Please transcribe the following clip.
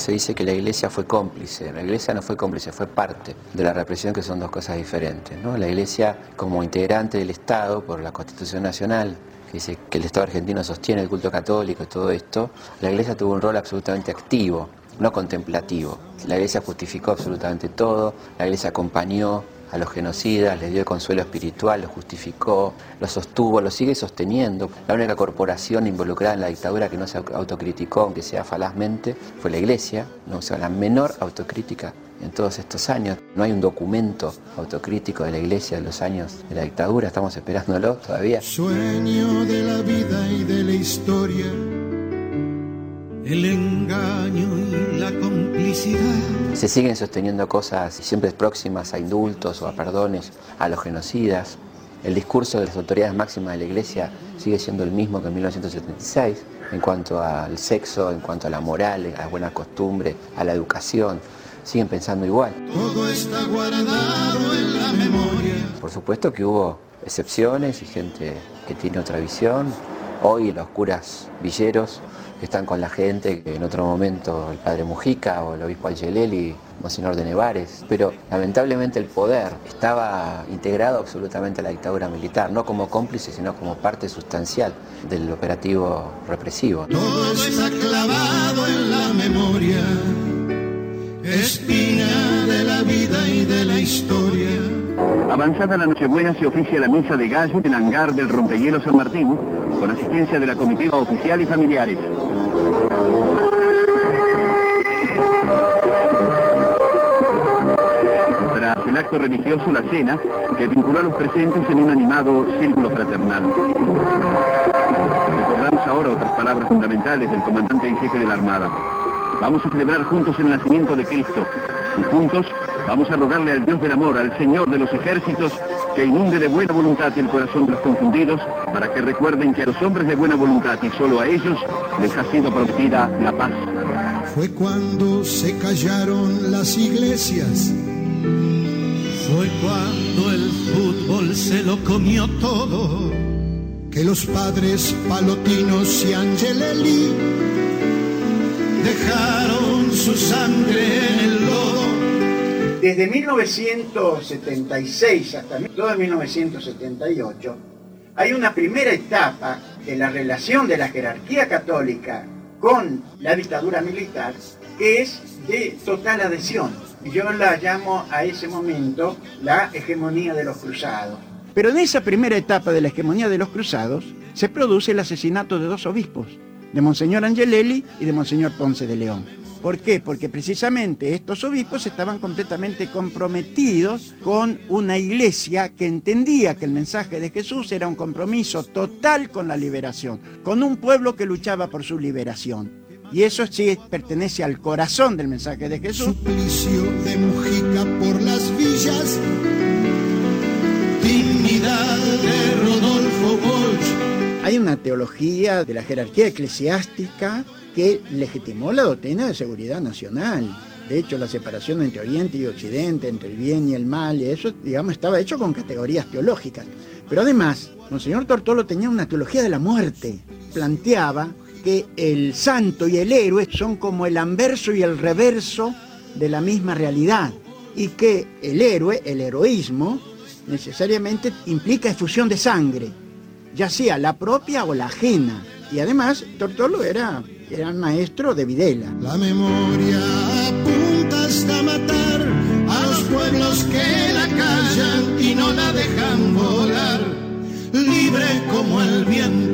Se dice que la Iglesia fue cómplice. La Iglesia no fue cómplice, fue parte de la represión, que son dos cosas diferentes, ¿no? La Iglesia, como integrante del Estado por la Constitución Nacional, que dice que el Estado argentino sostiene el culto católico y todo esto, la Iglesia tuvo un rol absolutamente activo, no contemplativo. La Iglesia justificó absolutamente todo, la Iglesia acompañó a los genocidas, les dio el consuelo espiritual, los justificó, los sostuvo, los sigue sosteniendo. La única corporación involucrada en la dictadura que no se autocriticó, aunque sea falazmente, fue la Iglesia, no, o sea, la menor autocrítica en todos estos años. No hay un documento autocrítico de la Iglesia de los años de la dictadura, estamos esperándolo todavía. Sueño de la vida y de la historia, el engaño y la complicidad. Se siguen sosteniendo cosas siempre próximas a indultos o a perdones a los genocidas. El discurso de las autoridades máximas de la Iglesia sigue siendo el mismo que en 1976 en cuanto al sexo, en cuanto a la moral, a las buenas costumbres, a la educación. Siguen pensando igual. Todo está guardado en la memoria. Por supuesto que hubo excepciones y gente que tiene otra visión. Hoy los curas villeros que están con la gente, que en otro momento el padre Mujica o el obispo Angelelli, Monseñor de Nevares, pero lamentablemente el poder estaba integrado absolutamente a la dictadura militar, no como cómplice, sino como parte sustancial del operativo represivo. Todo está clavado en la memoria, espina de la vida y de la historia. Avanzada la Nochebuena se oficia la misa de gallo en el hangar del Rompehielos San Martín, con asistencia de la comitiva oficial y familiares. Tras el acto religioso, la cena, que vinculó a los presentes en un animado círculo fraternal. Recordamos ahora otras palabras fundamentales del comandante en jefe de la Armada. Vamos a celebrar juntos el nacimiento de Cristo, y juntos vamos a rogarle al Dios del amor, al Señor de los ejércitos, que inunde de buena voluntad el corazón de los confundidos, para que recuerden que a los hombres de buena voluntad y solo a ellos les ha sido prometida la paz. Fue cuando se callaron las iglesias, fue cuando el fútbol se lo comió todo, que los padres Palotinos y Angelelli dejaron su sangre en el lodo. Desde 1976 hasta todo 1978, hay una primera etapa de la relación de la jerarquía católica con la dictadura militar que es de total adhesión. Yo la llamo a ese momento la hegemonía de los cruzados. Pero en esa primera etapa de la hegemonía de los cruzados se produce el asesinato de dos obispos, de Monseñor Angelelli y de Monseñor Ponce de León. ¿Por qué? Porque precisamente estos obispos estaban completamente comprometidos con una iglesia que entendía que el mensaje de Jesús era un compromiso total con la liberación, con un pueblo que luchaba por su liberación. Y eso sí pertenece al corazón del mensaje de Jesús. Suplicio de Mujica por las villas, dignidad de Rodolfo Bosch. Hay una teología de la jerarquía eclesiástica que legitimó la doctrina de seguridad nacional. De hecho, la separación entre Oriente y Occidente, entre el bien y el mal, y eso, digamos, estaba hecho con categorías teológicas. Pero además, Monseñor Tortolo tenía una teología de la muerte. Planteaba que el santo y el héroe son como el anverso y el reverso de la misma realidad, y que el héroe, el heroísmo, necesariamente implica efusión de sangre, ya sea la propia o la ajena. Y además, Tortolo era maestro de Videla. La memoria apunta hasta matar a los pueblos que callan y no la dejan volar, libre como el viento